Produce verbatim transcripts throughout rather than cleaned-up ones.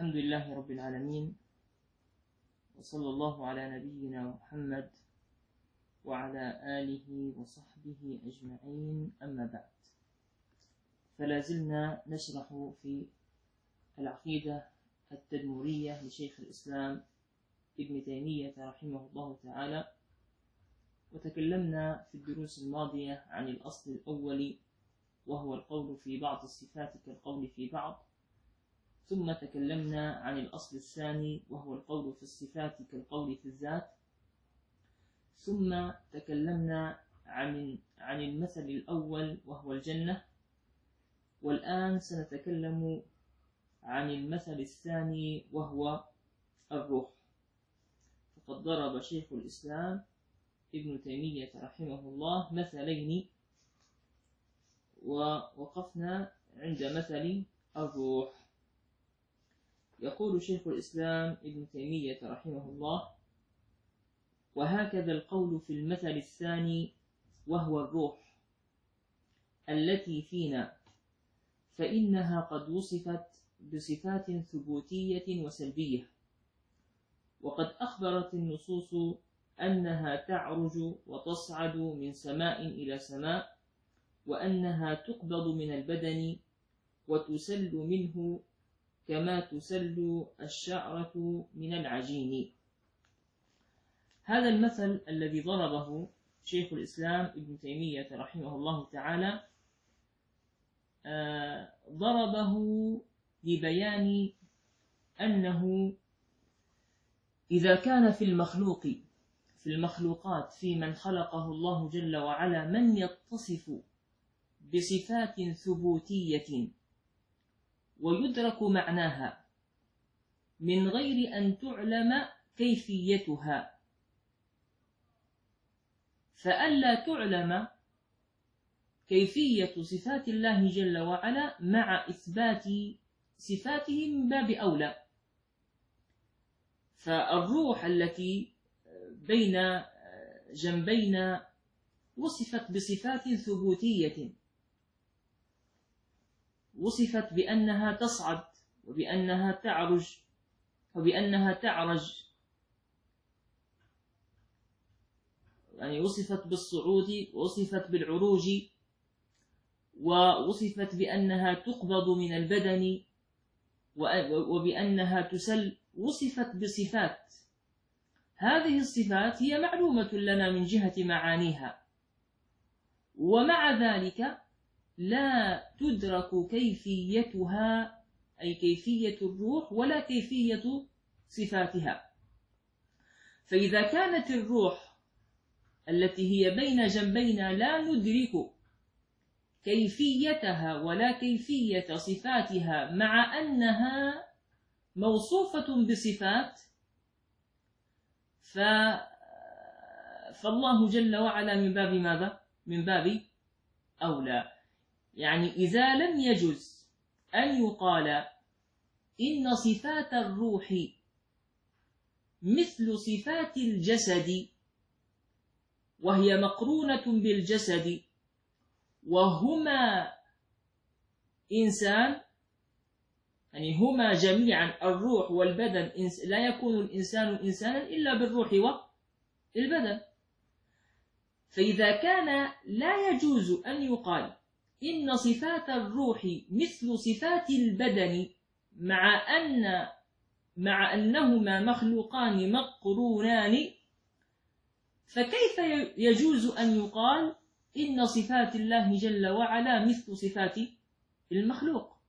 الحمد لله رب العالمين، وصلى الله على نبينا محمد وعلى آله وصحبه أجمعين، أما بعد. فلا زلنا نشرح في العقيدة التدمرية لشيخ الإسلام ابن تيمية رحمه الله تعالى، وتكلمنا في الدروس الماضية عن الأصل الأول وهو القول في بعض الصفات كالقول في بعض، ثم تكلمنا عن الأصل الثاني وهو القول في الصفات كالقول في الذات، ثم تكلمنا عن عن المثل الأول وهو الجنة، والآن سنتكلم عن المثل الثاني وهو الروح. فقد ضرب شيخ الإسلام ابن تيمية رحمه الله مثلين، ووقفنا عند مثل الروح. يقول شيخ الإسلام ابن تيمية رحمه الله: وهكذا القول في المثل الثاني وهو الروح التي فينا، فإنها قد وصفت بصفات ثبوتية وسلبية، وقد أخبرت النصوص أنها تعرج وتصعد من سماء إلى سماء، وأنها تقبض من البدن وتسل منه كما تسل الشعرة من العجين. هذا المثل الذي ضربه شيخ الإسلام ابن تيمية رحمه الله تعالى ضربه لبيان أنه إذا كان في المخلوق في المخلوقات في من خلقه الله جل وعلا من يتصف بصفات ثبوتية ويدرك معناها من غير أن تعلم كيفيتها، فألا تعلم كيفية صفات الله جل وعلا مع إثبات صفاته من باب أولى. فالروح التي بين جنبينا وصفت بصفات ثبوتية، وصفت بأنها تصعد وبأنها تعرج وبأنها تعرج، يعني وصفت بالصعود ووصفت بالعروج، ووصفت بأنها تقبض من البدن وبأنها تسل، وصفت بصفات. هذه الصفات هي معلومة لنا من جهة معانيها، ومع ذلك لا تدرك كيفيتها، أي كيفية الروح ولا كيفية صفاتها. فإذا كانت الروح التي هي بين جنبينا لا ندرك كيفيتها ولا كيفية صفاتها مع أنها موصوفة بصفات، فالله جل وعلا من باب ماذا؟ من باب أولى. يعني إذا لم يجوز أن يقال إن صفات الروح مثل صفات الجسد وهي مقرونة بالجسد وهما إنسان، يعني هما جميعا الروح والبدن، لا يكون الإنسان إنسانا إلا بالروح والبدن. فإذا كان لا يجوز أن يقال إن صفات الروح مثل صفات البدن مع أن مع أنهما مخلوقان مقرونان، فكيف يجوز أن يقال إن صفات الله جل وعلا مثل صفات المخلوق؟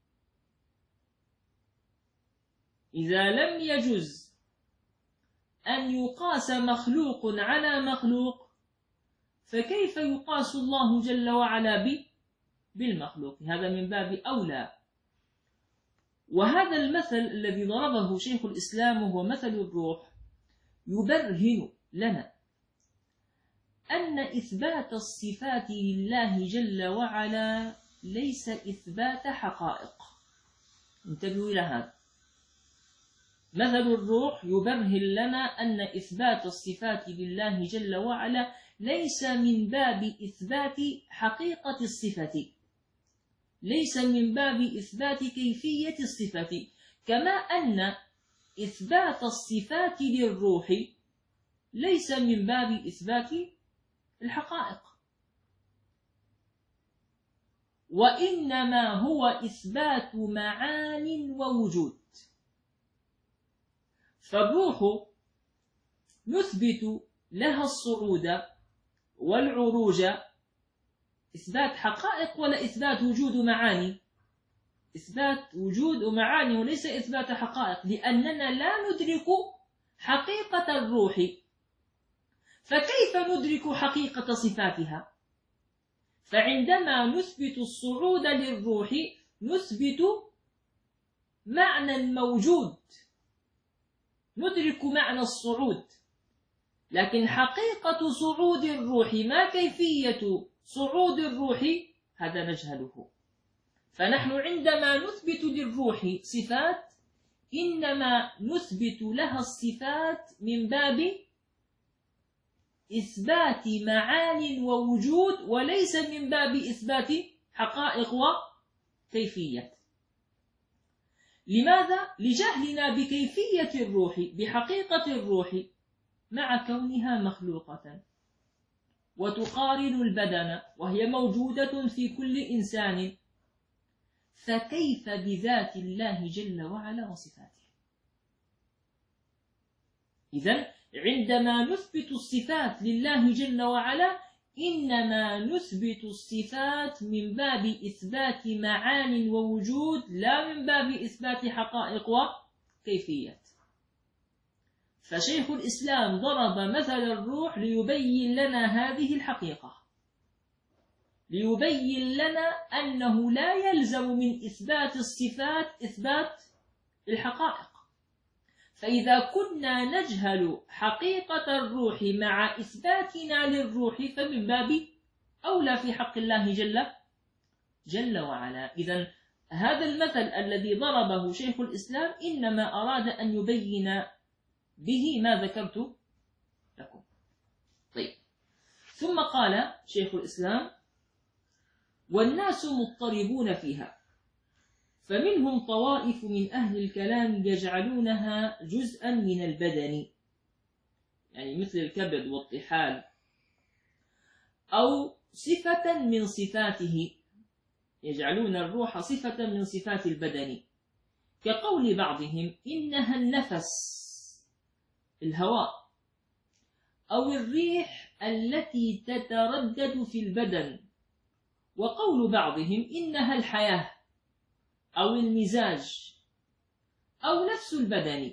إذا لم يجوز أن يقاس مخلوق على مخلوق، فكيف يقاس الله جل وعلا بالمخلوق؟ هذا من باب أولى. وهذا المثل الذي ضربه شيخ الإسلام وهو مثل الروح يبرهن لنا أن إثبات الصفات لله جل وعلا ليس إثبات حقائق. انتبهوا إلى هذا. مثل الروح يبرهن لنا أن إثبات الصفات لله جل وعلا ليس من باب إثبات حقيقة الصفة، ليس من باب إثبات كيفية الصفة. كما أن إثبات الصفات للروح ليس من باب إثبات الحقائق، وإنما هو إثبات معان ووجود. فالروح نثبت لها الصعود والعروج إثبات حقائق ولا إثبات وجود ومعاني؟ إثبات وجود ومعاني وليس إثبات حقائق، لأننا لا ندرك حقيقة الروح، فكيف ندرك حقيقة صفاتها؟ فعندما نثبت الصعود للروح نثبت معنى موجود، ندرك معنى الصعود، لكن حقيقة صعود الروح، ما كيفية صعود الروح، هذا نجهله. فنحن عندما نثبت للروح صفات إنما نثبت لها الصفات من باب إثبات معان ووجود، وليس من باب إثبات حقائق وكيفية. لماذا؟ لجهلنا بكيفية الروح، بحقيقة الروح، مع كونها مخلوقة وتقارن البدن وهي موجودة في كل إنسان، فكيف بذات الله جل وعلا وصفاته؟ إذن عندما نثبت الصفات لله جل وعلا إنما نثبت الصفات من باب إثبات معان ووجود، لا من باب إثبات حقائق وكيفية. فشيخ الإسلام ضرب مثل الروح ليبين لنا هذه الحقيقة، ليبين لنا أنه لا يلزم من إثبات الصفات إثبات الحقائق. فإذا كنا نجهل حقيقة الروح مع إثباتنا للروح فمن باب أولى في حق الله جل جل وعلا. إذن هذا المثل الذي ضربه شيخ الإسلام إنما أراد أن يبين به ما ذكرت لكم. طيب، ثم قال شيخ الإسلام: والناس مضطربون فيها، فمنهم طوائف من أهل الكلام يجعلونها جزءا من البدن، يعني مثل الكبد والطحال، أو صفة من صفاته، يجعلون الروح صفة من صفات البدن، كقول بعضهم إنها النفس الهواء، أو الريح التي تتردد في البدن، وقول بعضهم إنها الحياة أو المزاج أو نفس البدن.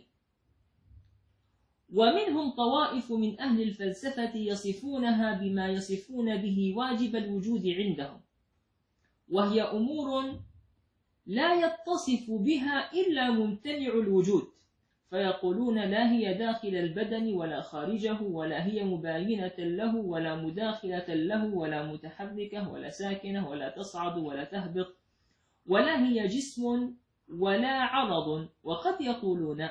ومنهم طوائف من أهل الفلسفة يصفونها بما يصفون به واجب الوجود عندهم، وهي أمور لا يتصف بها إلا ممتنع الوجود، فيقولون لا هي داخل البدن ولا خارجه، ولا هي مباينة له ولا مداخلة له، ولا متحركة ولا ساكنة، ولا تصعد ولا تهبط، ولا هي جسم ولا عرض. وقد يقولون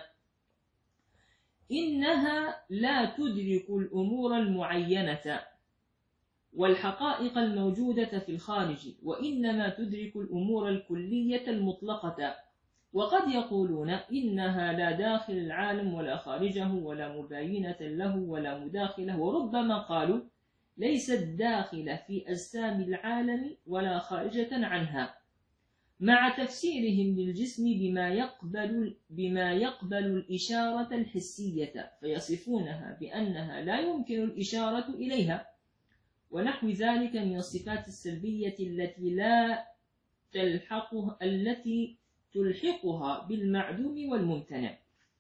إنها لا تدرك الأمور المعينة والحقائق الموجودة في الخارج، وإنما تدرك الأمور الكلية المطلقة. وقد يقولون إنها لا داخل العالم ولا خارجه، ولا مباينة له ولا مداخله، وربما قالوا ليست داخلة في أجسام العالم ولا خارجة عنها، مع تفسيرهم للجسم بما يقبل, بما يقبل الإشارة الحسية، فيصفونها بأنها لا يمكن الإشارة إليها، ونحو ذلك من الصفات السلبية التي لا تلحقها التي تلحقها بالمعدوم والممتنع.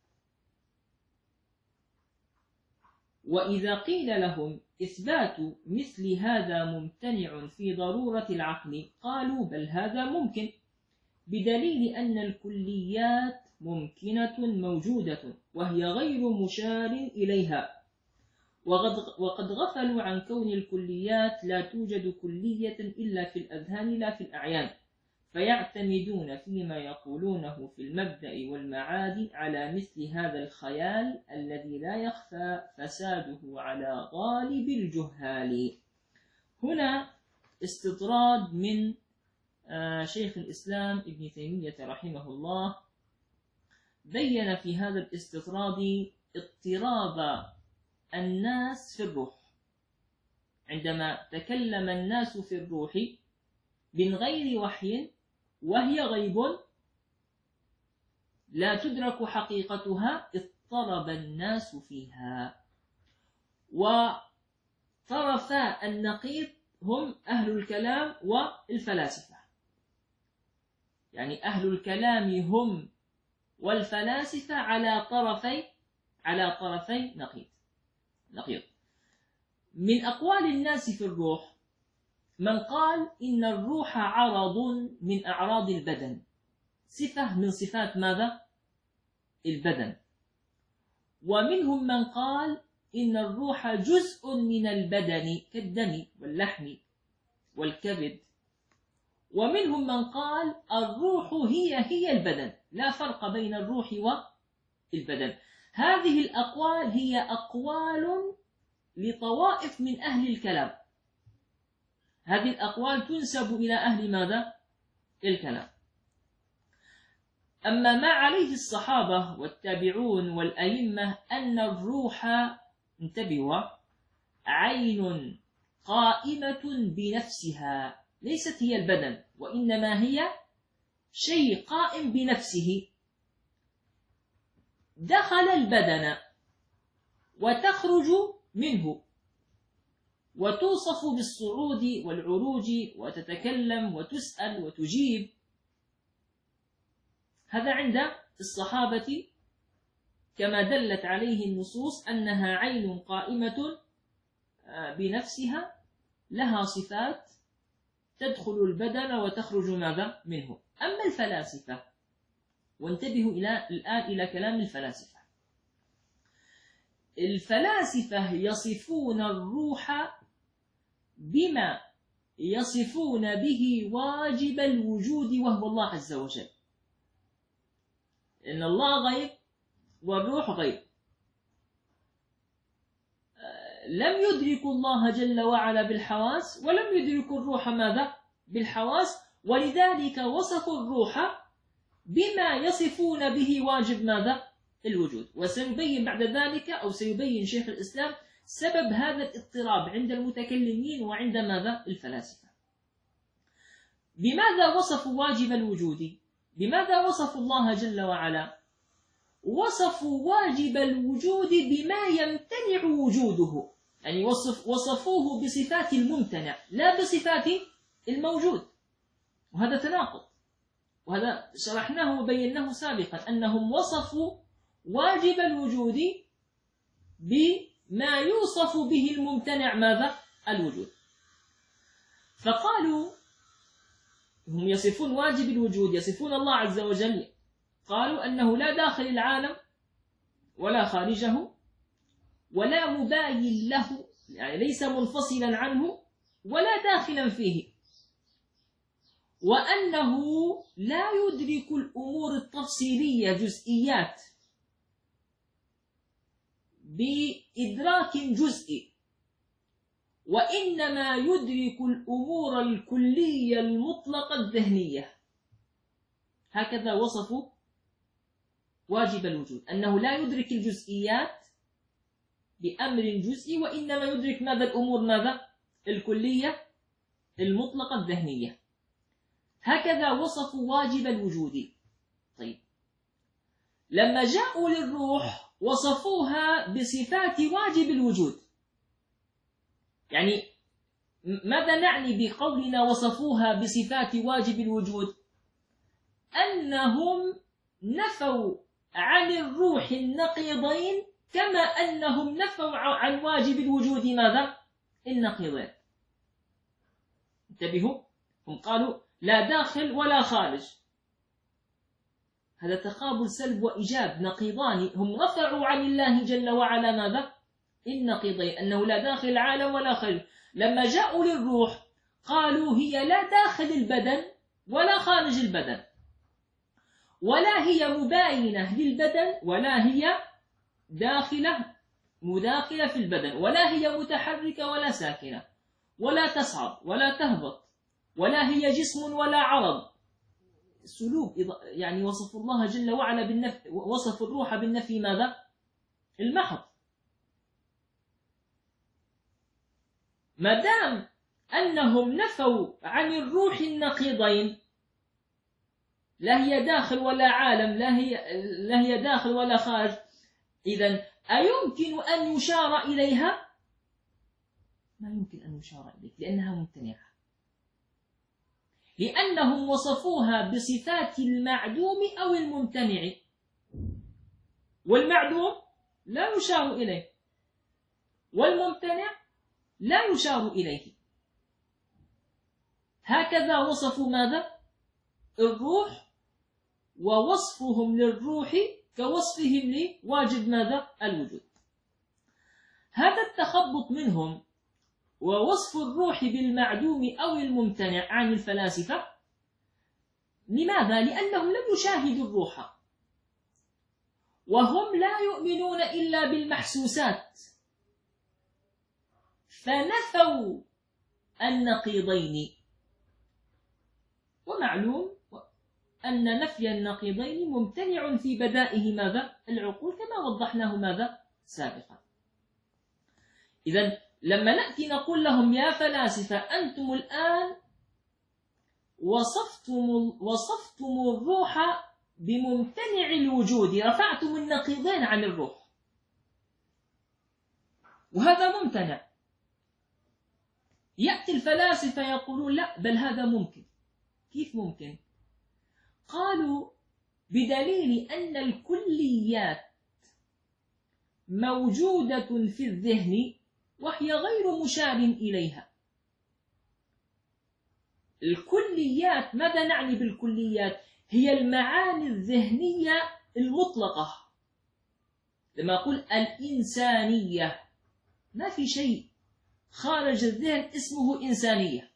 وإذا قيل لهم إثبات مثل هذا ممتنع في ضرورة العقل، قالوا بل هذا ممكن، بدليل أن الكليات ممكنة موجودة وهي غير مشار إليها، وقد غفلوا عن كون الكليات لا توجد كلية إلا في الأذهان لا في الأعيان، فيعتمدون فيما يقولونه في المبدأ والمعاد على مثل هذا الخيال الذي لا يخفى فساده على غالب الجهال. هنا استطراد من شيخ الإسلام ابن تيمية رحمه الله بين في هذا الاستطراد اضطراب الناس في الروح، عندما تكلم الناس في الروح من غير وحي وهي غيب لا تدرك حقيقتها، اضطرب الناس فيها. وطرفا النقيض هم أهل الكلام والفلاسفة، يعني أهل الكلام هم والفلاسفة على طرفي على طرفي نقيض نقيض. من أقوال الناس في الروح من قال إن الروح عرض من أعراض البدن، صفة من صفات ماذا؟ البدن. ومنهم من قال إن الروح جزء من البدن كالدم واللحم والكبد. ومنهم من قال الروح هي هي البدن، لا فرق بين الروح والبدن. هذه الأقوال هي أقوال لطوائف من أهل الكلام، هذه الأقوال تنسب إلى أهل ماذا؟ الكلام. أما ما عليه الصحابة والتابعون والأئمة أن الروح، انتبهوا، عين قائمة بنفسها، ليست هي البدن، وإنما هي شيء قائم بنفسه، دخل البدن وتخرج منه وتوصف بالصعود والعروج وتتكلم وتسأل وتجيب. هذا عند الصحابة كما دلت عليه النصوص أنها عين قائمة بنفسها لها صفات تدخل البدن وتخرج ماذا منه. أما الفلاسفة، وانتبهوا إلى الآن إلى كلام الفلاسفة، الفلاسفة يصفون الروح بما يصفون به واجب الوجود وهو الله عز وجل، إن الله غيب والروح غيب. لم يدركوا الله جل وعلا بالحواس، ولم يدركوا الروح ماذا؟ بالحواس، ولذلك وصفوا الروح بما يصفون به واجب ماذا؟ الوجود. وسنبين بعد ذلك، أو سيبين شيخ الإسلام سبب هذا الاضطراب عند المتكلمين وعند ماذا؟ الفلاسفة. بماذا وصفوا واجب الوجود؟ بماذا وصفوا الله جل وعلا؟ وصفوا واجب الوجود بما يمتنع وجوده، يعني وصف وصفوه بصفات الممتنع لا بصفات الموجود، وهذا تناقض، وهذا شرحناه وبيناه سابقا أنهم وصفوا واجب الوجود بما يوصف به الممتنع ماذا؟ الوجود. فقالوا هم يصفون واجب الوجود، يصفون الله عز وجل، قالوا أنه لا داخل العالم ولا خارجه ولا مباين له، يعني ليس منفصلا عنه ولا داخلا فيه، وأنه لا يدرك الأمور التفصيلية جزئيات بإدراك جزئي، وإنما يدرك الأمور الكلية المطلقة الذهنية. هكذا وصفوا واجب الوجود، أنه لا يدرك الجزئيات بأمر جزئي، وإنما يدرك ماذا؟ الأمور ماذا؟ الكلية المطلقة الذهنية. هكذا وصفوا واجب الوجود. طيب، لما جاءوا للروح وصفوها بصفات واجب الوجود، يعني ماذا نعني بقولنا وصفوها بصفات واجب الوجود؟ أنهم نفوا عن الروح النقيضين كما أنهم نفوا عن واجب الوجود ماذا؟ النقيضين. انتبهوا، هم قالوا لا داخل ولا خارج، هذا تقابل سلب وإيجاب، نقيضان، هم رفعوا عن الله جل وعلا ماذا؟ النقيضين، أنه لا داخل العالم ولا خارج. لما جاءوا للروح قالوا هي لا داخل البدن ولا خارج البدن، ولا هي مباينة للبدن ولا هي داخلة مداخلة في البدن، ولا هي متحركة ولا ساكنة، ولا تصعد ولا تهبط، ولا هي جسم ولا عرض، سلوب، يعني وصفوا الله جل وعلا بالنفي، وصفوا الروح بالنفي ماذا؟ المحض. ما دام أنهم نفوا عن الروح النقيضين، لا هي داخل ولا عالم، لا هي, لا هي داخل ولا خارج، إذن أيمكن أن يشار إليها؟ ما يمكن أن يشار إليها لأنها ممتنعة، لأنهم وصفوها بصفات المعدوم أو الممتنع، والمعدوم لا يشار إليه، والممتنع لا يشار إليه. هكذا وصفوا ماذا؟ الروح، ووصفهم للروح كوصفهم لواجب ماذا؟ الوجود. هذا التخبط منهم ووصف الروح بالمعدوم أو الممتنع عن الفلاسفة، لماذا؟ لأنهم لم يشاهدوا الروح، وهم لا يؤمنون إلا بالمحسوسات، فنفوا النقيضين. ومعلوم أن نفي النقيضين ممتنع في بدائه ماذا؟ العقول، كما وضحناه ماذا؟ سابقا. إذن لما نأتي نقول لهم يا فلاسفة أنتم الآن وصفتم, وصفتم الروح بممتنع الوجود، رفعتم النقيضين عن الروح، وهذا ممتنع. يأتي الفلاسفة يقولون لا، بل هذا ممكن. كيف ممكن؟ قالوا بدليل أن الكليات موجودة في الذهن وهي غير مشار إليها. الكليات، ماذا نعني بالكليات؟ هي المعاني الذهنية المطلقة. لما أقول الإنسانية، ما في شيء خارج الذهن اسمه إنسانية،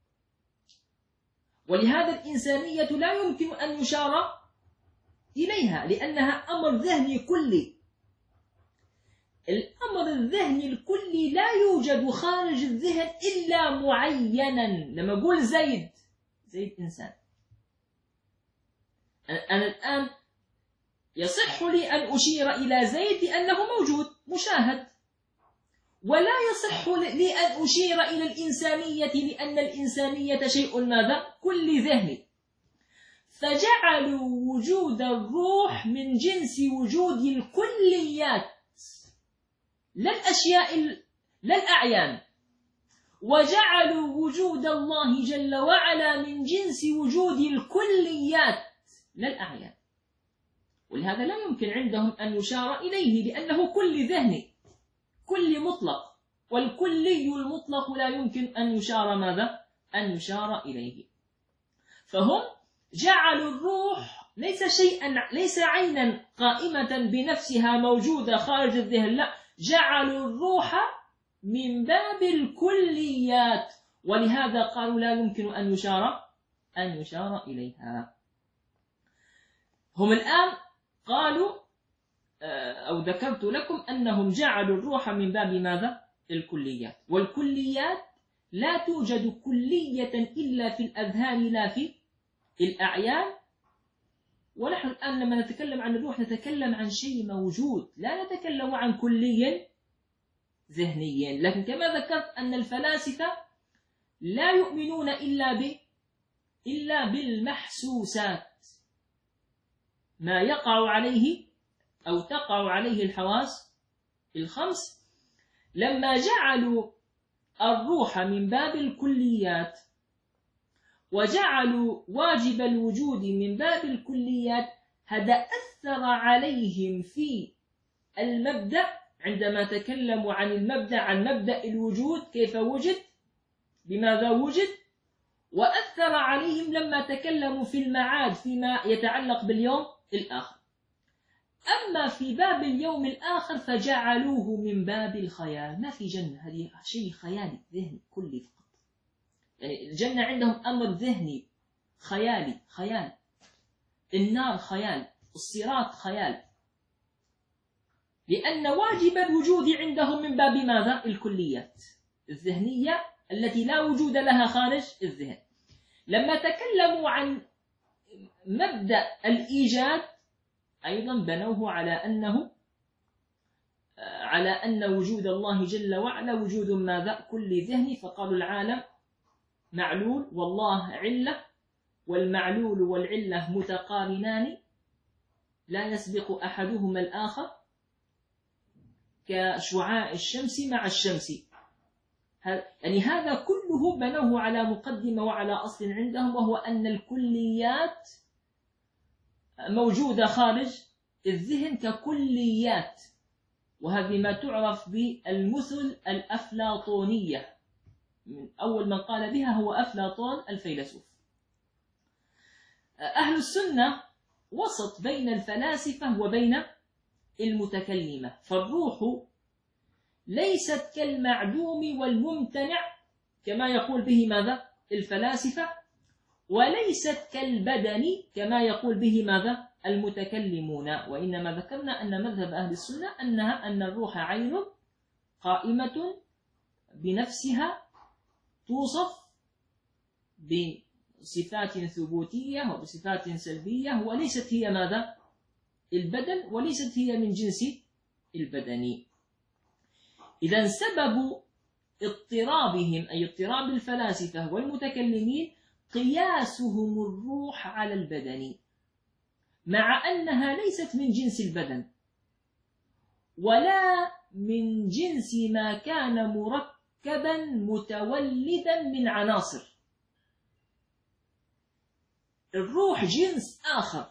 ولهذا الإنسانية لا يمكن أن يشار إليها لأنها أمر ذهني كلي. الأمر الذهني الكلي لا يوجد خارج الذهن إلا معينا. لما أقول زيد، زيد إنسان. أنا الآن يصح لي أن أشير إلى زيد لأنه موجود مشاهد، ولا يصح لي أن أشير إلى الإنسانية لأن الإنسانية شيء ماذا؟ كل ذهني. فجعلوا وجود الروح من جنس وجود الكليات، لا الأشياء، لا الأعيان، وجعلوا وجود الله جل وعلا من جنس وجود الكليات لا الأعيان. ولهذا لا يمكن عندهم أن يشار إليه لأنه كل ذهني، كل مطلق، والكلي المطلق لا يمكن أن يشار ماذا؟ أن يشار إليه. فهم جعلوا الروح ليس شيئا، ليس عينا قائمة بنفسها موجودة خارج الذهن، لا، جعلوا الروح من باب الكليات، ولهذا قالوا لا يمكن أن يشار أن يشار إليها. هم الآن قالوا أو ذكرت لكم أنهم جعلوا الروح من باب ماذا؟ الكليات. والكليات لا توجد كلية إلا في الأذهان لا في الأعيان. ونحن الآن لما نتكلم عن الروح نتكلم عن شيء موجود، لا نتكلم عن كلي ذهني. لكن كما ذكرت أن الفلاسفة لا يؤمنون إلا ب إلا بالمحسوسات، ما يقع عليه أو تقع عليه الحواس الخمس. لما جعلوا الروح من باب الكليات وجعلوا واجب الوجود من باب الكليات، هذا أثر عليهم في المبدأ. عندما تكلموا عن المبدأ، عن مبدأ الوجود، كيف وجد، بماذا وجد، وأثر عليهم لما تكلموا في المعاد فيما يتعلق باليوم الآخر. أما في باب اليوم الآخر فجعلوه من باب الخيال. ما في جنة، هذه شيء خيالي ذهني كلي فقط. يعني الجنة عندهم أمر ذهني خيالي، خيال. النار خيال، الصراط خيال، لأن واجب الوجود عندهم من باب ماذا؟ الكليات الذهنية التي لا وجود لها خارج الذهن. لما تكلموا عن مبدأ الإيجاد أيضا بنوه على أنه على أن وجود الله جل وعلا وجود ماذا؟ كل ذهني، فقالوا العالم معلول والله علة، والمعلول والعلة متقارنان لا يسبق أحدهما الآخر كشعاع الشمس مع الشمس. يعني هذا كله بنوه على مقدمة وعلى أصل عندهم، وهو أن الكليات موجودة خارج الذهن ككليات، وهذه ما تعرف بالمثل الأفلاطونية. من أول من قال بها هو أفلاطون الفيلسوف. أهل السنة وسط بين الفلاسفة وبين المتكلمة، فالروح ليست كالمعدوم والممتنع كما يقول به ماذا؟ الفلاسفة، وليست كالبدن كما يقول به ماذا؟ المتكلمون. وإنما ذكرنا أن مذهب أهل السنة أنها أن الروح عين قائمة بنفسها توصف بصفات ثبوتية وبصفات سلبية، وليست هي ماذا؟ البدن، وليست هي من جنس البدن. إذن سبب اضطرابهم أي اضطراب الفلاسفة والمتكلمين قياسهم الروح على البدن، مع أنها ليست من جنس البدن ولا من جنس ما كان مركبا متولدا من عناصر. الروح جنس آخر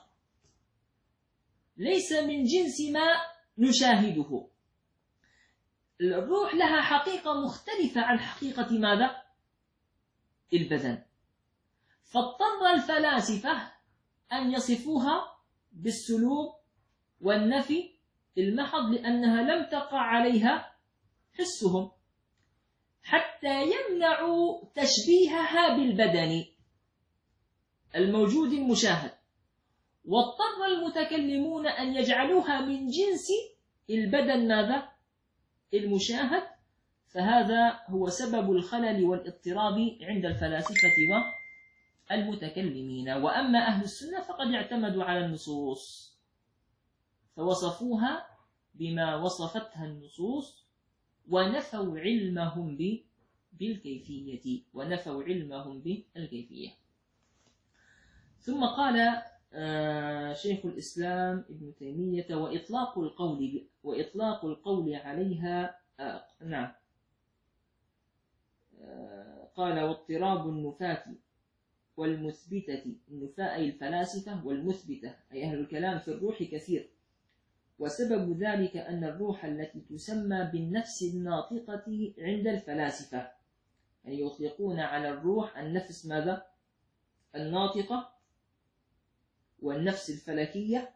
ليس من جنس ما نشاهده. الروح لها حقيقة مختلفة عن حقيقة ماذا؟ البدن. فاضطر الفلاسفة أن يصفوها بالسلوب والنفي المحض، لأنها لم تقع عليها حسهم، حتى يمنعوا تشبيهها بالبدن الموجود المشاهد. واضطر المتكلمون أن يجعلوها من جنس البدن ماذا؟ المشاهد. فهذا هو سبب الخلل والاضطراب عند الفلاسفة والمتكلمين. وأما أهل السنة فقد اعتمدوا على النصوص فوصفوها بما وصفتها النصوص، ونفوا علمهم بالكيفية ونفوا علمهم بالكيفية. ثم قال شيخ الإسلام ابن تيمية: وإطلاق القول وإطلاق القول عليها آه نعم آه قال: واضطراب النفاة والمثبتة، النفاة أي الفلاسفة، والمثبتة أي أهل الكلام في الروح كثير، وسبب ذلك أن الروح التي تسمى بالنفس الناطقة عند الفلاسفة، يعني يطلقون على الروح النفس ماذا؟ الناطقة والنفس الفلكية.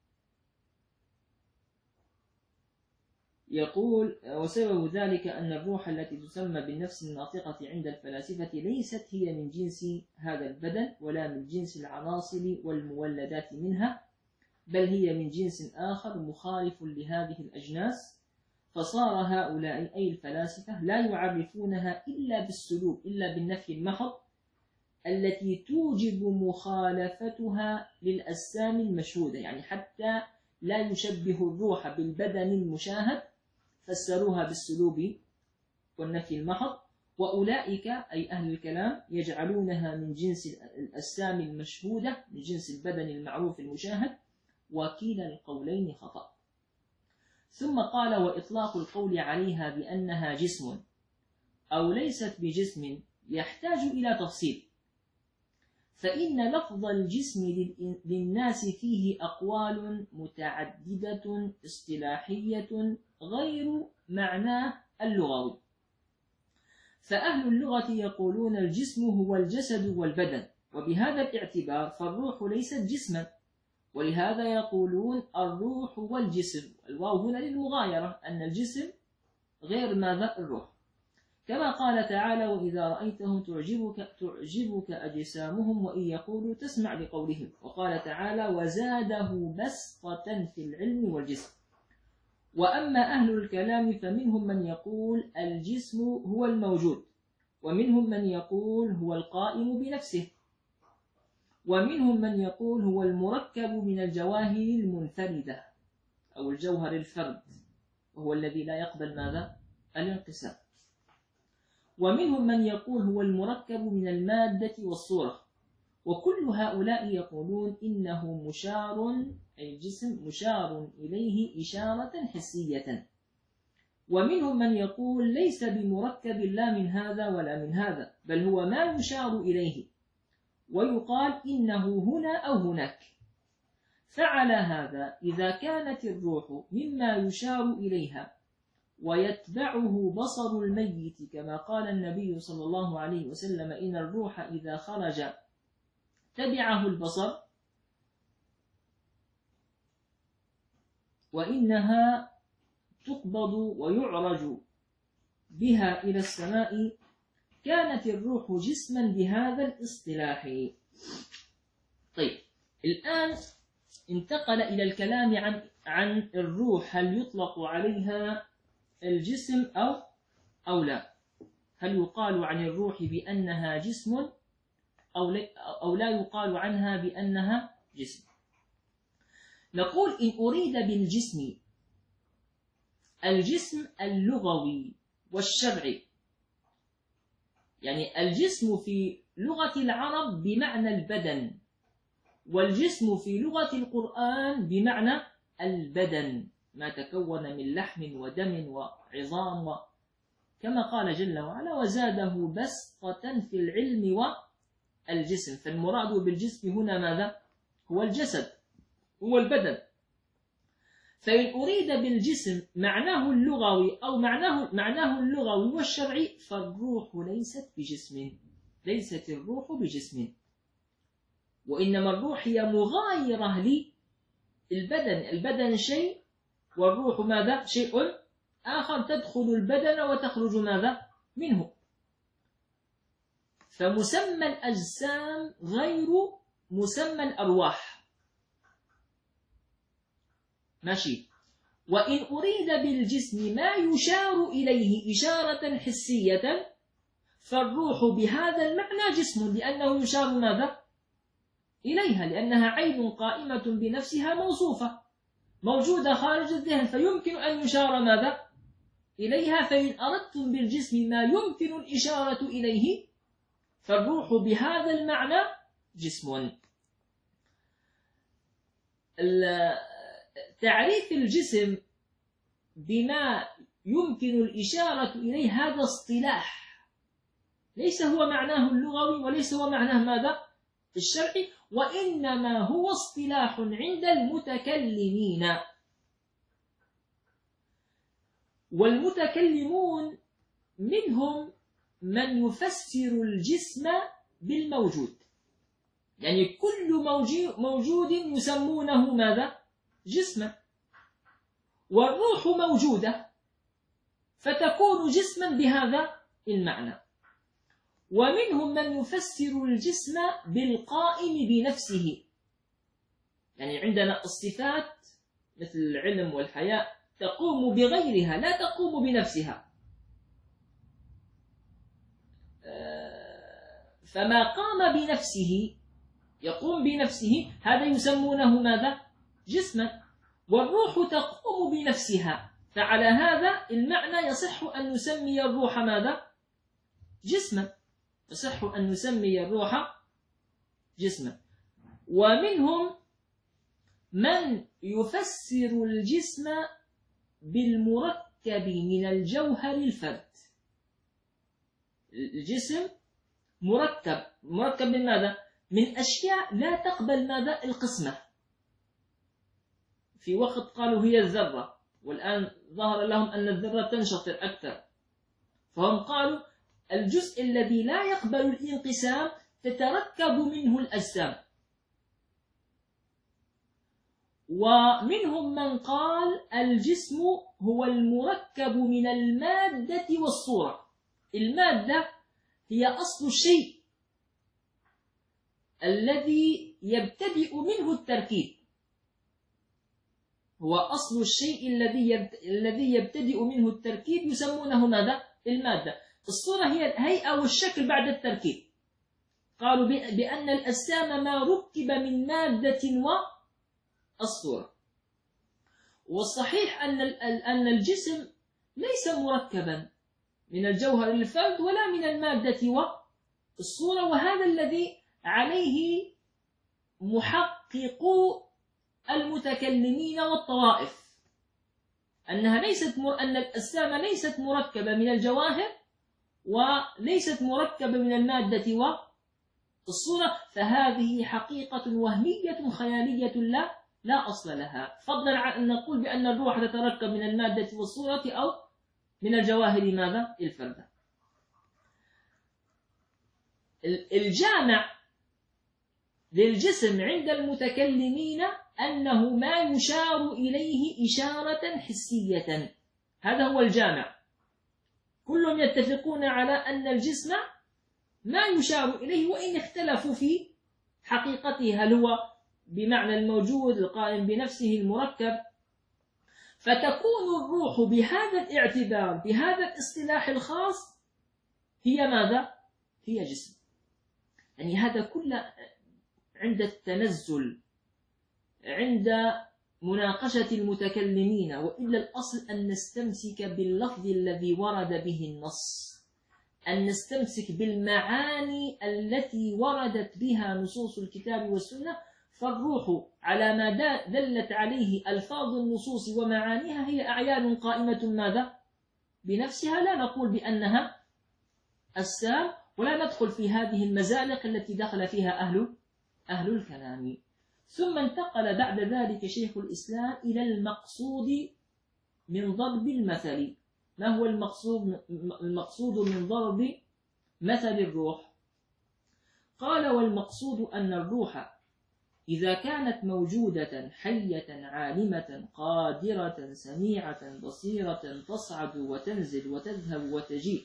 يقول: وسبب ذلك أن الروح التي تسمى بالنفس الناطقة عند الفلاسفة ليست هي من جنس هذا البدن ولا من جنس العناصر والمولدات منها، بل هي من جنس آخر مخالف لهذه الأجناس. فصار هؤلاء أي الفلاسفة لا يعرفونها إلا بالسلوك، إلا بالنفي المحض التي توجب مخالفتها للأجسام المشهودة، يعني حتى لا يشبه الروح بالبدن المشاهد فسروها بالسلوب والنفي المحض. وأولئك أي أهل الكلام يجعلونها من جنس الأجسام المشهودة، من جنس البدن المعروف المشاهد، وكلا القولين خطأ. ثم قال: وإطلاق القول عليها بأنها جسم أو ليست بجسم يحتاج إلى تفصيل، فإن لفظ الجسم للناس فيه أقوال متعددة اصطلاحية غير معناه اللغوي. فأهل اللغة يقولون الجسم هو الجسد والبدن، وبهذا الاعتبار فالروح ليست جسما، ولهذا يقولون الروح والجسم. الواو هنا للمغايرة، أن الجسم غير ماذا؟ الروح. كما قال تعالى: وإذا رأيتهم تعجبك, تعجبك أجسامهم وإن يقولوا تسمع لقولهم. وقال تعالى: وزاده بسطة في العلم والجسم. وأما أهل الكلام فمنهم من يقول الجسم هو الموجود، ومنهم من يقول هو القائم بنفسه، ومنهم من يقول هو المركب من الجواهر المنفردة أو الجوهر الفرد، وهو الذي لا يقبل ماذا؟ الانقسام. ومنهم من يقول هو المركب من المادة والصورة، وكل هؤلاء يقولون إنه مشار، أي الجسم مشار إليه إشارة حسية. ومنهم من يقول ليس بمركب لا من هذا ولا من هذا، بل هو ما يشار إليه، ويقال إنه هنا أو هناك. فعلى هذا إذا كانت الروح مما يشار إليها ويتبعه بصر الميت، كما قال النبي صلى الله عليه وسلم إن الروح إذا خرج تبعه البصر، وإنها تقبض ويعرج بها إلى السماء، كانت الروح جسما بهذا الاصطلاح. طيب، الآن انتقل إلى الكلام عن عن الروح، هل يطلق عليها الجسم أو أو لا؟ هل يقال عن الروح بأنها جسم أو لا, أو لا يقال عنها بأنها جسم؟ نقول إن أريد بالجسم الجسم اللغوي والشرعي، يعني الجسم في لغة العرب بمعنى البدن، والجسم في لغة القرآن بمعنى البدن، ما تكون من لحم ودم وعظام، و... كما قال جل وعلا وزاده بسطة في العلم والجسم. فالمراد بالجسم هنا ماذا؟ هو الجسد، هو البدن. فإن أريد بالجسم معناه اللغوي أو معناه معناه اللغوي والشرعي، فالروح ليست بجسم، ليست الروح بجسم، وإنما الروح هي مغايرة للبدن. البدن شيء والروح ماذا؟ شيء آخر، تدخل البدن وتخرج ماذا؟ منه. فمسمى الأجسام غير مسمى الأرواح. ماشي. وإن أريد بالجسم ما يشار إليه إشارة حسية، فالروح بهذا المعنى جسم، لأنه يشار ماذا؟ إليها، لأنها عين قائمة بنفسها موصوفة موجودة خارج الذهن، فيمكن أن يشار ماذا؟ إليها. فإن أردتم بالجسم ما يمكن الإشارة إليه، فالروح بهذا المعنى جسم. تعريف الجسم بما يمكن الإشارة إليه هذا اصطلاح، ليس هو معناه اللغوي وليس هو معناه ماذا؟ الشرعي، وإنما هو اصطلاح عند المتكلمين. والمتكلمون منهم من يفسر الجسم بالموجود، يعني كل موجود يسمونه ماذا؟ جسما. والروح موجودة فتكون جسما بهذا المعنى. ومنهم من يفسر الجسم بالقائم بنفسه، يعني عندنا الصفات مثل العلم والحياة تقوم بغيرها لا تقوم بنفسها، فما قام بنفسه يقوم بنفسه هذا يسمونه ماذا؟ جسما. والروح تقوم بنفسها، فعلى هذا المعنى يصح أن نسمي الروح ماذا؟ جسما، يصح أن نسمي الروح جسما. ومنهم من يفسر الجسم بالمركب من الجوهر الفرد. الجسم مركب، مركب من ماذا؟ من أشياء لا تقبل ماذا؟ القسمة. في وقت قالوا هي الذرة، والآن ظهر لهم أن الذرة تنشطر أكثر، فهم قالوا الجزء الذي لا يقبل الانقسام تتركب منه الأجسام. ومنهم من قال الجسم هو المركب من المادة والصورة. المادة هي أصل الشيء الذي يبتدئ منه التركيب، هو أصل الشيء الذي الذي يبتدئ منه التركيب يسمونه ماذا؟ المادة. الصورة هي الهيئة والشكل بعد التركيب. قالوا بأن الأجسام ما ركب من مادة والصورة. والصحيح أن أن الجسم ليس مركبا من الجوهر الفرد ولا من المادة والصورة، وهذا الذي عليه محققو المتكلمين والطوائف، أنها ليست مر... أن الأجسام ليست مركبة من الجواهر وليست مركبة من المادة والصورة، فهذه حقيقة وهمية خيالية لا لا أصل لها، فضلا عن أن نقول بأن الروح تتركب من المادة والصورة أو من الجواهر ماذا؟ الفردة. الجامع للجسم عند المتكلمين أنه ما يشار إليه إشارة حسية، هذا هو الجامع. كلهم يتفقون على أن الجسم ما يشار إليه، وإن اختلفوا في حقيقته، هل هو بمعنى الموجود القائم بنفسه المركب. فتكون الروح بهذا الاعتبار بهذا الاصطلاح الخاص هي ماذا؟ هي جسم. يعني هذا كله عند التنزل، عند مناقشة المتكلمين، وإلا الأصل أن نستمسك باللفظ الذي ورد به النص، أن نستمسك بالمعاني التي وردت بها نصوص الكتاب والسنة. فالروح على ما دلت عليه ألفاظ النصوص ومعانيها هي أعيان قائمة ماذا؟ بنفسها، لا نقول بأنها أجسام، ولا ندخل في هذه المزالق التي دخل فيها أهل أهل الكلام. ثم انتقل بعد ذلك شيخ الإسلام إلى المقصود من ضرب المثل. ما هو المقصود المقصود من ضرب مثل الروح؟ قال: والمقصود أن الروح إذا كانت موجودة حية عالمة قادرة سميعة بصيرة تصعد وتنزل وتذهب وتجيء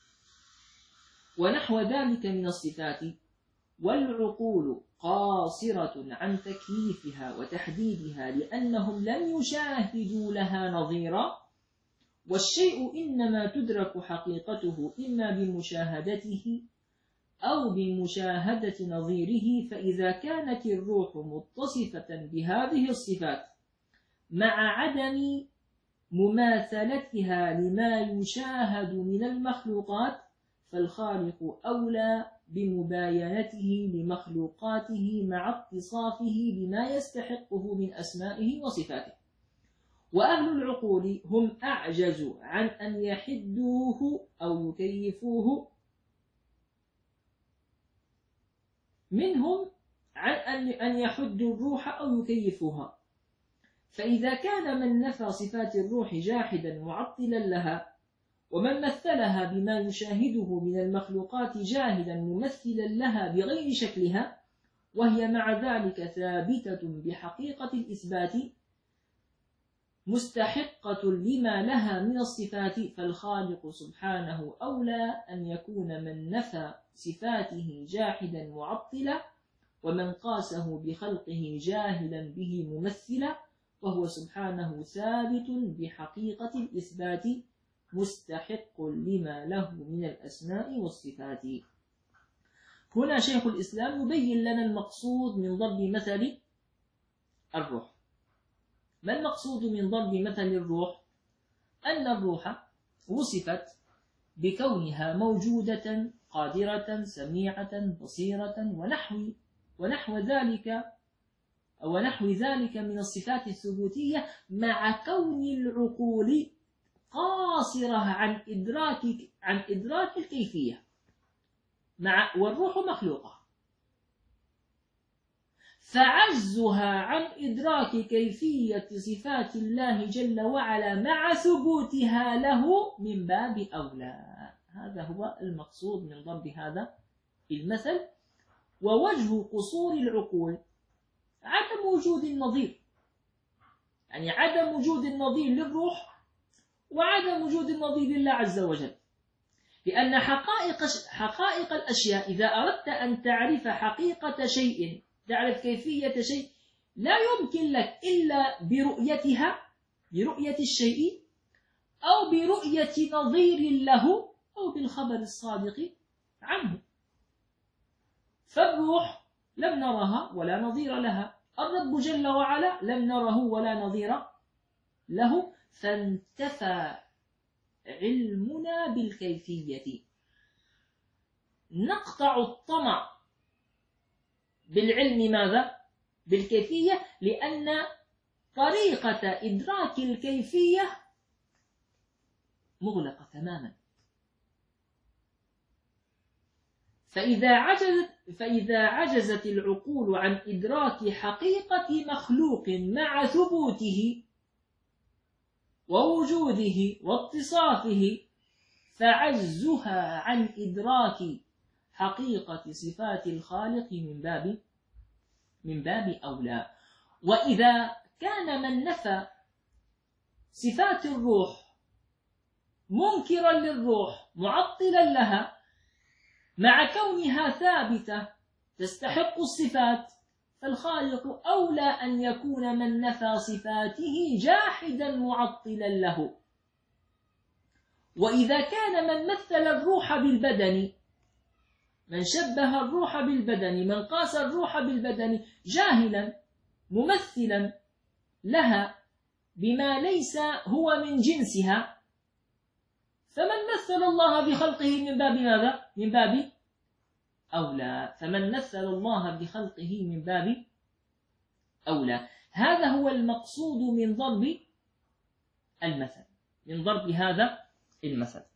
ونحو ذلك من الصفات، والعقول قاصرة عن تكييفها وتحديدها لأنهم لم يشاهدوا لها نظيرا، والشيء إنما تدرك حقيقته إما بمشاهدته أو بمشاهدة نظيره. فإذا كانت الروح متصفة بهذه الصفات مع عدم مماثلتها لما يشاهد من المخلوقات، فالخالق أولى بمباينته لمخلوقاته مع اتصافه بما يستحقه من أسمائه وصفاته. وأهل العقول هم أعجز عن أن يحدوه أو يكيفوه منهم عن أن يحدوا الروح أو يكيفوها. فإذا كان من نفى صفات الروح جاحدا معطلا لها، ومن مثلها بما يشاهده من المخلوقات جاهدا ممثلا لها بغير شكلها، وهي مع ذلك ثابتة بحقيقة الإثبات مستحقة لما لها من الصفات، فالخالق سبحانه أولى أن يكون من نفى صفاته جاحدا معطلا، ومن قاسه بخلقه جاهلا به ممثلا، وهو سبحانه ثابت بحقيقة الإثبات مستحق لما له من الأسماء والصفات. هنا شيخ الإسلام يبين لنا المقصود من ضرب مثل الروح. ما المقصود من ضرب مثل الروح؟ أن الروح وصفت بكونها موجودة قادرة سميعة بصيرة ونحو ونحو ذلك ونحو ذلك من الصفات الثبوتية، مع كون العقول قاصرة عن إدراك عن إدراك الكيفية، مع والروح مخلوقة، فعجزها عن إدراك كيفية صفات الله جل وعلا مع ثبوتها له من باب أولى. هذا هو المقصود من ضرب هذا المثل. ووجه قصور العقول عدم وجود النظير، يعني عدم وجود النظير للروح وعدم وجود النظير لله عز وجل. لأن حقائق حقائق الأشياء، إذا أردت أن تعرف حقيقة شيء، تعرف كيفية شيء، لا يمكن لك إلا برؤيتها، برؤية الشيء، أو برؤية نظير له، أو بالخبر الصادق عنه. فالروح لم نرها ولا نظير لها، الرب جل وعلا لم نره ولا نظير له، فانتفى علمنا بالكيفية. نقطع الطمع بالعلم ماذا؟ بالكيفية، لأن طريقة إدراك الكيفية مغلقة تماما. فإذا عجزت, فإذا عجزت العقول عن إدراك حقيقة مخلوق مع ثبوته ووجوده واتصافه، فعجزها عن إدراك حقيقة صفات الخالق من باب من باب أولى. وإذا كان من نفى صفات الروح منكرا للروح معطلا لها مع كونها ثابتة تستحق الصفات، فالخالق أولى أن يكون من نفى صفاته جاحدا معطلا له. وإذا كان من مثل الروح بالبدن، من شبه الروح بالبدن، من قاس الروح بالبدن جاهلا ممثلا لها بما ليس هو من جنسها، فمن مثل الله بخلقه من باب ماذا؟ من باب أولى. فمن مثل الله بخلقه من باب أولى. هذا هو المقصود من ضرب المثل، من ضرب هذا المثل.